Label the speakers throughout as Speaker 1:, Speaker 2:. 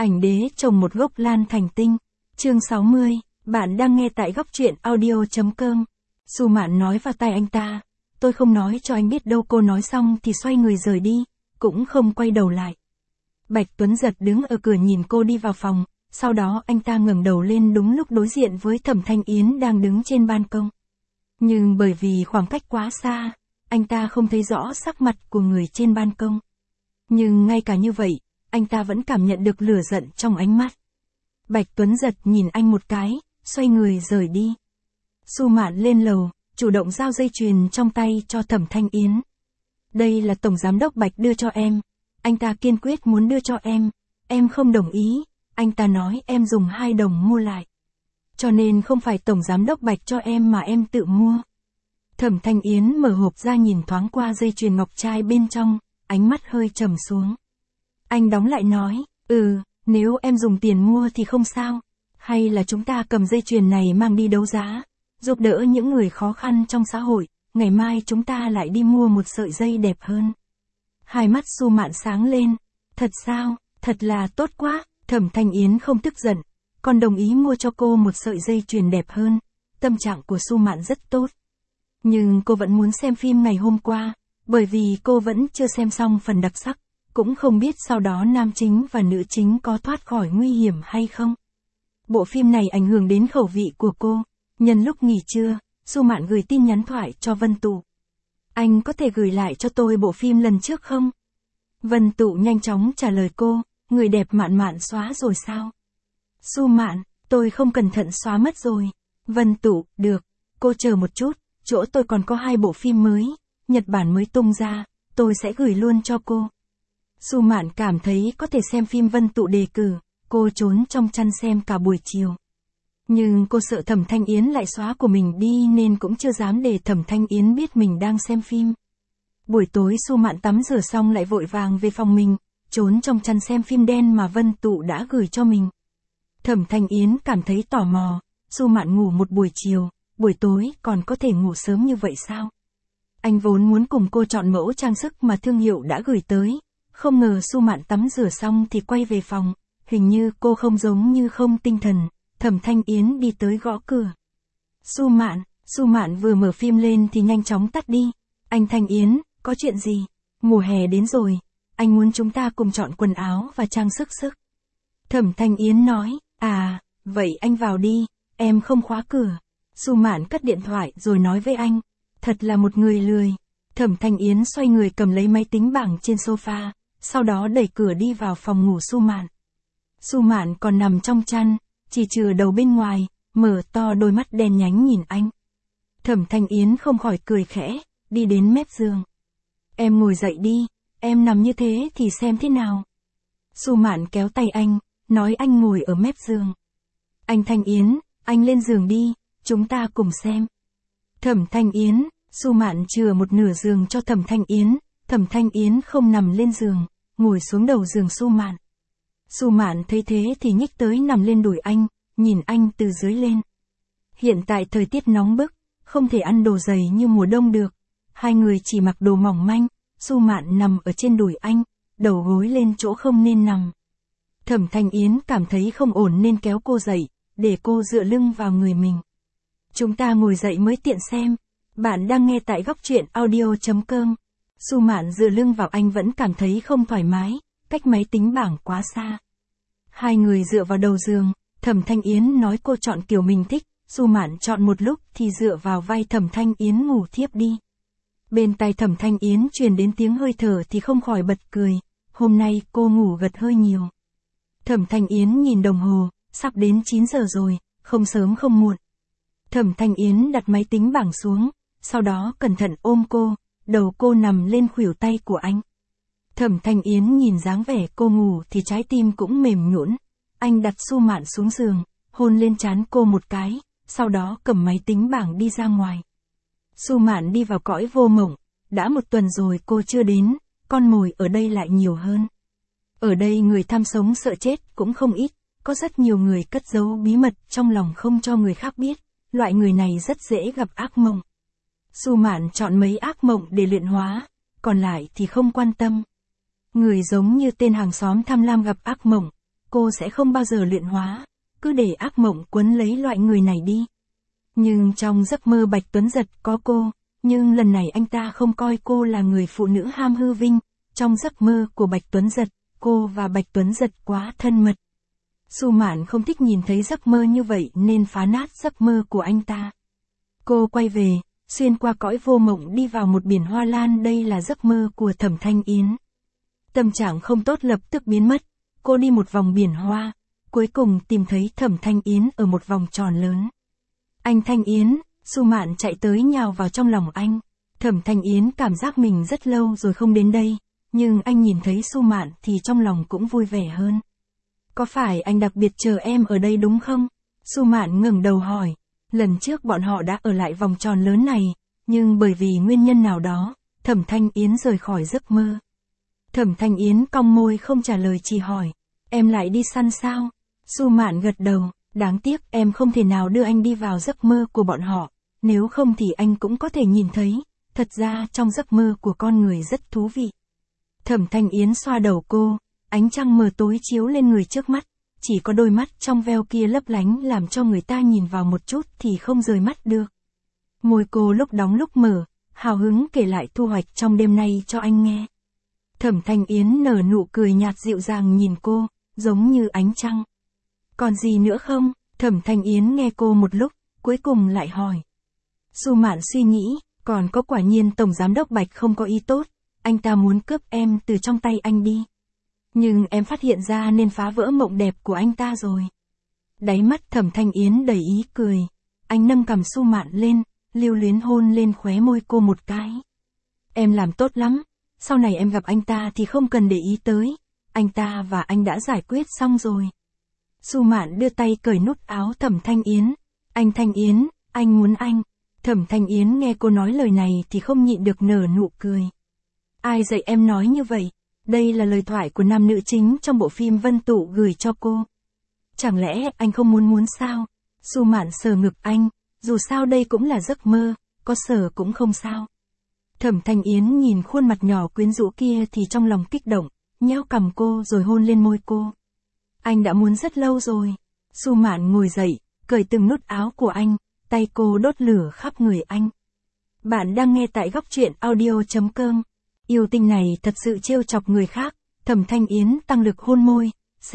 Speaker 1: Ảnh đế trồng một gốc lan thành tinh. Chương 60, bạn đang nghe tại góc truyện audio.com. Su Mạn nói vào tai anh ta, tôi không nói cho anh biết đâu. Cô nói xong thì xoay người rời đi, cũng không quay đầu lại. Bạch Tuấn Giật đứng ở cửa nhìn cô đi vào phòng, sau đó anh ta ngẩng đầu lên đúng lúc đối diện với Thẩm Thanh Yến đang đứng trên ban công. Nhưng bởi vì khoảng cách quá xa, anh ta không thấy rõ sắc mặt của người trên ban công. Nhưng ngay cả như vậy, anh ta vẫn cảm nhận được lửa giận trong ánh mắt. Bạch Tuấn Giật nhìn anh một cái, xoay người rời đi. Su Mạn lên lầu, chủ động giao dây chuyền trong tay cho Thẩm Thanh Yến. Đây là Tổng Giám đốc Bạch đưa cho em. Anh ta kiên quyết muốn đưa cho em không đồng ý, anh ta nói em dùng 2 đồng mua lại. Cho nên không phải Tổng Giám đốc Bạch cho em mà em tự mua. Thẩm Thanh Yến mở hộp ra nhìn thoáng qua dây chuyền ngọc trai bên trong, ánh mắt hơi trầm xuống. Anh đóng lại nói, nếu em dùng tiền mua thì không sao. Hay là chúng ta cầm dây chuyền này mang đi đấu giá, giúp đỡ những người khó khăn trong xã hội, ngày mai chúng ta lại đi mua một sợi dây đẹp hơn. Hai mắt Su Mạn sáng lên, thật sao, thật là tốt quá. Thẩm Thanh Yến không tức giận, còn đồng ý mua cho cô một sợi dây chuyền đẹp hơn. Tâm trạng của Su Mạn rất tốt. Nhưng cô vẫn muốn xem phim ngày hôm qua, bởi vì cô vẫn chưa xem xong phần đặc sắc, cũng không biết sau đó nam chính và nữ chính có thoát khỏi nguy hiểm hay không. Bộ phim này ảnh hưởng đến khẩu vị của cô. Nhân lúc nghỉ trưa, Su Mạn gửi tin nhắn thoại cho Vân Tụ. Anh có thể gửi lại cho tôi bộ phim lần trước không? Vân Tụ nhanh chóng trả lời cô, người đẹp Mạn Mạn xóa rồi sao? Su Mạn, tôi không cẩn thận xóa mất rồi. Vân Tụ, được, cô chờ một chút, chỗ tôi còn có 2 bộ phim mới, Nhật Bản mới tung ra, tôi sẽ gửi luôn cho cô. Su Mạn cảm thấy có thể xem phim Vân Tụ đề cử, cô trốn trong chăn xem cả buổi chiều. Nhưng cô sợ Thẩm Thanh Yến lại xóa của mình đi nên cũng chưa dám để Thẩm Thanh Yến biết mình đang xem phim. Buổi tối Su Mạn tắm rửa xong lại vội vàng về phòng mình, trốn trong chăn xem phim đen mà Vân Tụ đã gửi cho mình. Thẩm Thanh Yến cảm thấy tò mò, Su Mạn ngủ một buổi chiều, buổi tối còn có thể ngủ sớm như vậy sao? Anh vốn muốn cùng cô chọn mẫu trang sức mà thương hiệu đã gửi tới, không ngờ Su Mạn tắm rửa xong thì quay về phòng, hình như cô không giống như không tinh thần. Thẩm Thanh Yến đi tới gõ cửa. Su Mạn vừa mở phim lên thì nhanh chóng tắt đi. Anh Thanh Yến, có chuyện gì? Mùa hè đến rồi, anh muốn chúng ta cùng chọn quần áo và trang sức. Thẩm Thanh Yến nói, vậy anh vào đi, em không khóa cửa. Su Mạn cất điện thoại rồi nói với anh, thật là một người lười. Thẩm Thanh Yến xoay người cầm lấy máy tính bảng trên sofa, sau đó đẩy cửa đi vào phòng ngủ Su Mạn. Su Mạn còn nằm trong chăn, chỉ chừa đầu bên ngoài, mở to đôi mắt đen nhánh nhìn anh. Thẩm Thanh Yến không khỏi cười khẽ, đi đến mép giường. Em ngồi dậy đi, em nằm như thế thì xem thế nào. Su Mạn kéo tay anh, nói anh ngồi ở mép giường. Anh Thanh Yến, anh lên giường đi, chúng ta cùng xem. Thẩm Thanh Yến, Su Mạn chừa một nửa giường cho Thẩm Thanh Yến, Thẩm Thanh Yến không nằm lên giường, ngồi xuống đầu giường Su Mạn. Su Mạn thấy thế thì nhích tới nằm lên đùi anh, nhìn anh từ dưới lên. Hiện tại thời tiết nóng bức, không thể ăn đồ dày như mùa đông được. Hai người chỉ mặc đồ mỏng manh, Su Mạn nằm ở trên đùi anh, đầu gối lên chỗ không nên nằm. Thẩm Thanh Yến cảm thấy không ổn nên kéo cô dậy, để cô dựa lưng vào người mình. Chúng ta ngồi dậy mới tiện xem. Bạn đang nghe tại góc truyện audio.com. Su Mạn dựa lưng vào anh vẫn cảm thấy không thoải mái, cách máy tính bảng quá xa. Hai người dựa vào đầu giường, Thẩm Thanh Yến nói cô chọn kiểu mình thích, Su Mạn chọn một lúc thì dựa vào vai Thẩm Thanh Yến ngủ thiếp đi. Bên tai Thẩm Thanh Yến truyền đến tiếng hơi thở thì không khỏi bật cười, hôm nay cô ngủ gật hơi nhiều. Thẩm Thanh Yến nhìn đồng hồ, sắp đến 9 giờ rồi, không sớm không muộn. Thẩm Thanh Yến đặt máy tính bảng xuống, sau đó cẩn thận ôm cô, đầu cô nằm lên khuỷu tay của anh. Thẩm Thanh Yến nhìn dáng vẻ cô ngủ thì trái tim cũng mềm nhũn. Anh đặt Su Mạn xuống giường, hôn lên trán cô một cái, sau đó cầm máy tính bảng đi ra ngoài. Su Mạn đi vào cõi vô mộng, đã 1 tuần rồi cô chưa đến, con mồi ở đây lại nhiều hơn. Ở đây người tham sống sợ chết cũng không ít, có rất nhiều người cất giấu bí mật trong lòng không cho người khác biết, loại người này rất dễ gặp ác mộng. Su Mạn chọn mấy ác mộng để luyện hóa, còn lại thì không quan tâm. Người giống như tên hàng xóm tham lam gặp ác mộng, cô sẽ không bao giờ luyện hóa, cứ để ác mộng quấn lấy loại người này đi. Nhưng trong giấc mơ Bạch Tuấn Giật có cô, nhưng lần này anh ta không coi cô là người phụ nữ ham hư vinh, trong giấc mơ của Bạch Tuấn Giật, cô và Bạch Tuấn Giật quá thân mật. Su Mạn không thích nhìn thấy giấc mơ như vậy nên phá nát giấc mơ của anh ta. Cô quay về, xuyên qua cõi vô mộng đi vào một biển hoa lan, đây là giấc mơ của Thẩm Thanh Yến. Tâm trạng không tốt lập tức biến mất, cô đi một vòng biển hoa, cuối cùng tìm thấy Thẩm Thanh Yến ở một vòng tròn lớn. Anh Thanh Yến, Su Mạn chạy tới nhào vào trong lòng anh. Thẩm Thanh Yến cảm giác mình rất lâu rồi không đến đây, nhưng anh nhìn thấy Su Mạn thì trong lòng cũng vui vẻ hơn. Có phải anh đặc biệt chờ em ở đây đúng không? Su Mạn ngẩng đầu hỏi. Lần trước bọn họ đã ở lại vòng tròn lớn này, nhưng bởi vì nguyên nhân nào đó, Thẩm Thanh Yến rời khỏi giấc mơ. Thẩm Thanh Yến cong môi không trả lời, chỉ hỏi, em lại đi săn sao? Su Mạn gật đầu, đáng tiếc em không thể nào đưa anh đi vào giấc mơ của bọn họ, nếu không thì anh cũng có thể nhìn thấy, thật ra trong giấc mơ của con người rất thú vị. Thẩm Thanh Yến xoa đầu cô, ánh trăng mờ tối chiếu lên người trước mắt, chỉ có đôi mắt trong veo kia lấp lánh làm cho người ta nhìn vào một chút thì không rời mắt được. Môi cô lúc đóng lúc mở, hào hứng kể lại thu hoạch trong đêm nay cho anh nghe. Thẩm Thanh Yến nở nụ cười nhạt dịu dàng nhìn cô, giống như ánh trăng. Còn gì nữa không? Thẩm Thanh Yến nghe cô một lúc, cuối cùng lại hỏi. Su Mạn suy nghĩ, còn có quả nhiên Tổng Giám đốc Bạch không có ý tốt, anh ta muốn cướp em từ trong tay anh đi. Nhưng em phát hiện ra nên phá vỡ mộng đẹp của anh ta rồi. Đáy mắt Thẩm Thanh Yến đầy ý cười. Anh nâng cằm Su Mạn lên, lưu luyến hôn lên khóe môi cô một cái. Em làm tốt lắm, sau này em gặp anh ta thì không cần để ý tới. Anh ta và anh đã giải quyết xong rồi. Su Mạn đưa tay cởi nút áo Thẩm Thanh Yến. Anh Thanh Yến, anh muốn anh. Thẩm Thanh Yến nghe cô nói lời này thì không nhịn được nở nụ cười. Ai dạy em nói như vậy? Đây là lời thoại của nam nữ chính trong bộ phim Vân Tụ gửi cho cô. Chẳng lẽ anh không muốn sao? Su Mạn sờ ngực anh, dù sao đây cũng là giấc mơ, có sờ cũng không sao. Thẩm Thanh Yến nhìn khuôn mặt nhỏ quyến rũ kia thì trong lòng kích động, nhéo cằm cô rồi hôn lên môi cô. Anh đã muốn rất lâu rồi. Su Mạn ngồi dậy, cởi từng nút áo của anh, tay cô đốt lửa khắp người anh. Bạn đang nghe tại góc truyện audio.com. Yêu tinh này thật sự trêu chọc người khác. Thẩm Thanh Yến tăng lực hôn môi,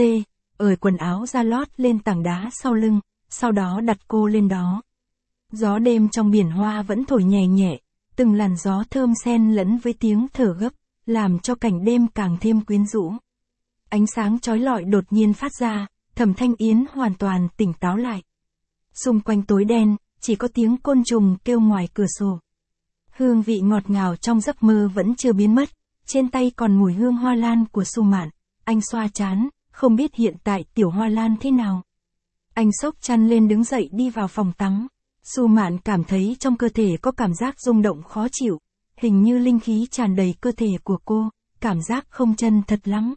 Speaker 1: ởi quần áo ra lót lên tảng đá sau lưng, sau đó đặt cô lên đó. Gió đêm trong biển hoa vẫn thổi nhẹ nhẹ, từng làn gió thơm xen lẫn với tiếng thở gấp, làm cho cảnh đêm càng thêm quyến rũ. Ánh sáng chói lọi đột nhiên phát ra, Thẩm Thanh Yến hoàn toàn tỉnh táo lại. Xung quanh tối đen, chỉ có tiếng côn trùng kêu ngoài cửa sổ. Hương vị ngọt ngào trong giấc mơ vẫn chưa biến mất, trên tay còn mùi hương hoa lan của Su Mạn. Anh xoa trán, không biết hiện tại tiểu hoa lan thế nào. Anh xốc chăn lên đứng dậy đi vào phòng tắm. Su Mạn cảm thấy trong cơ thể có cảm giác rung động khó chịu, hình như linh khí tràn đầy cơ thể của cô, cảm giác không chân thật lắm.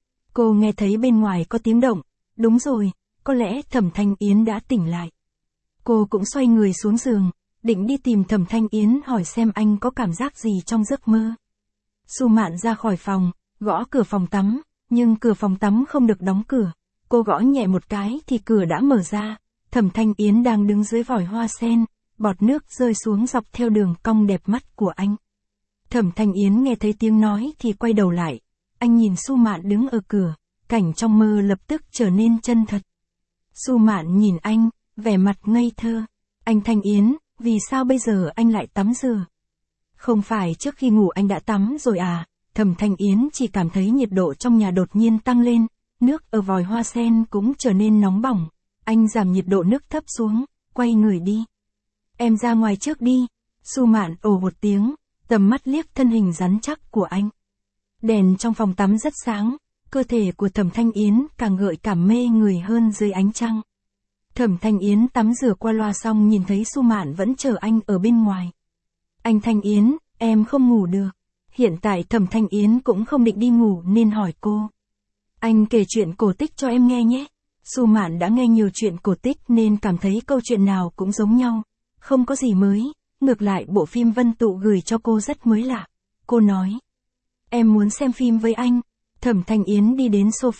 Speaker 1: Cô nghe thấy bên ngoài có tiếng động, đúng rồi, có lẽ Thẩm Thanh Yến đã tỉnh lại. Cô cũng xoay người xuống giường, định đi tìm Thẩm Thanh Yến hỏi xem anh có cảm giác gì trong giấc mơ. Su Mạn ra khỏi phòng, gõ cửa phòng tắm, nhưng cửa phòng tắm không được đóng cửa. Cô gõ nhẹ một cái thì cửa đã mở ra. Thẩm Thanh Yến đang đứng dưới vòi hoa sen, bọt nước rơi xuống dọc theo đường cong đẹp mắt của anh. Thẩm Thanh Yến nghe thấy tiếng nói thì quay đầu lại. Anh nhìn Su Mạn đứng ở cửa, cảnh trong mơ lập tức trở nên chân thật. Su Mạn nhìn anh, vẻ mặt ngây thơ. Anh Thanh Yến, vì sao bây giờ anh lại tắm rửa? Không phải trước khi ngủ anh đã tắm rồi à? Thẩm Thanh Yến chỉ cảm thấy nhiệt độ trong nhà đột nhiên tăng lên, nước ở vòi hoa sen cũng trở nên nóng bỏng. Anh giảm nhiệt độ nước thấp xuống, quay người đi. Em ra ngoài trước đi. Su Mạn ồ một tiếng, tầm mắt liếc thân hình rắn chắc của anh. Đèn trong phòng tắm rất sáng, cơ thể của Thẩm Thanh Yến càng gợi cảm mê người hơn dưới ánh trăng. Thẩm Thanh Yến tắm rửa qua loa xong nhìn thấy Su Mạn vẫn chờ anh ở bên ngoài. Anh Thanh Yến, em không ngủ được. Hiện tại Thẩm Thanh Yến cũng không định đi ngủ nên hỏi cô. Anh kể chuyện cổ tích cho em nghe nhé. Su Mạn đã nghe nhiều chuyện cổ tích nên cảm thấy câu chuyện nào cũng giống nhau, không có gì mới, ngược lại bộ phim Vân Tụ gửi cho cô rất mới lạ. Cô nói, em muốn xem phim với anh. Thẩm Thanh Yến đi đến sofa,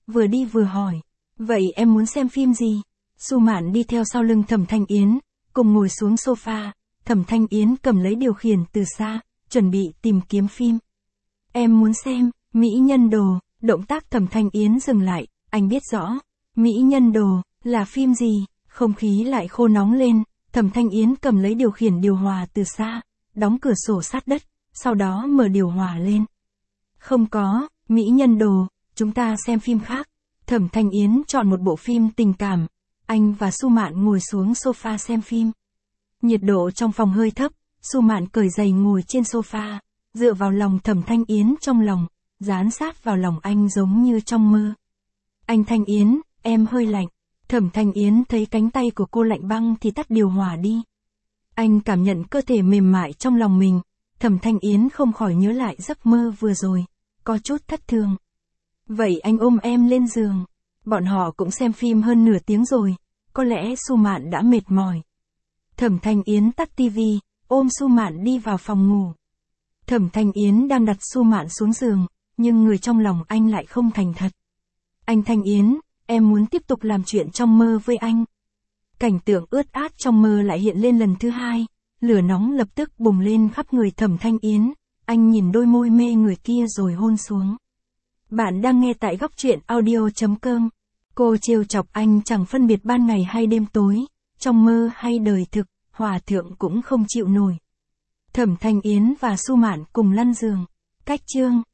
Speaker 1: vừa đi vừa hỏi. Vậy em muốn xem phim gì? Su Mạn đi theo sau lưng Thẩm Thanh Yến, cùng ngồi xuống sofa, Thẩm Thanh Yến cầm lấy điều khiển từ xa, chuẩn bị tìm kiếm phim. Em muốn xem, Mỹ Nhân Đồ, động tác Thẩm Thanh Yến dừng lại, anh biết rõ. Mỹ Nhân Đồ, là phim gì? Không khí lại khô nóng lên, Thẩm Thanh Yến cầm lấy điều khiển điều hòa từ xa, đóng cửa sổ sát đất, sau đó mở điều hòa lên. Không có, Mỹ Nhân Đồ, chúng ta xem phim khác. Thẩm Thanh Yến chọn một bộ phim tình cảm. Anh và Su Mạn ngồi xuống sofa xem phim. Nhiệt độ trong phòng hơi thấp, Su Mạn cởi giày ngồi trên sofa, dựa vào lòng Thẩm Thanh Yến trong lòng, dán sát vào lòng anh giống như trong mơ. Anh Thanh Yến, em hơi lạnh. Thẩm Thanh Yến thấy cánh tay của cô lạnh băng thì tắt điều hòa đi. Anh cảm nhận cơ thể mềm mại trong lòng mình. Thẩm Thanh Yến không khỏi nhớ lại giấc mơ vừa rồi, có chút thất thường. Vậy anh ôm em lên giường. Bọn họ cũng xem phim hơn nửa tiếng rồi, có lẽ Su Mạn đã mệt mỏi. Thẩm Thanh Yến tắt tivi, ôm Su Mạn đi vào phòng ngủ. Thẩm Thanh Yến đang đặt Su Mạn xuống giường, nhưng người trong lòng anh lại không thành thật. Anh Thanh Yến, em muốn tiếp tục làm chuyện trong mơ với anh. Cảnh tượng ướt át trong mơ lại hiện lên lần thứ hai, lửa nóng lập tức bùng lên khắp người Thẩm Thanh Yến, anh nhìn đôi môi mê người kia rồi hôn xuống. Bạn đang nghe tại góc truyện audio.com. Cô trêu chọc anh chẳng phân biệt ban ngày hay đêm tối, trong mơ hay đời thực, hòa thượng cũng không chịu nổi. Thẩm Thanh Yến và Su Mạn cùng lăn giường. Cách chương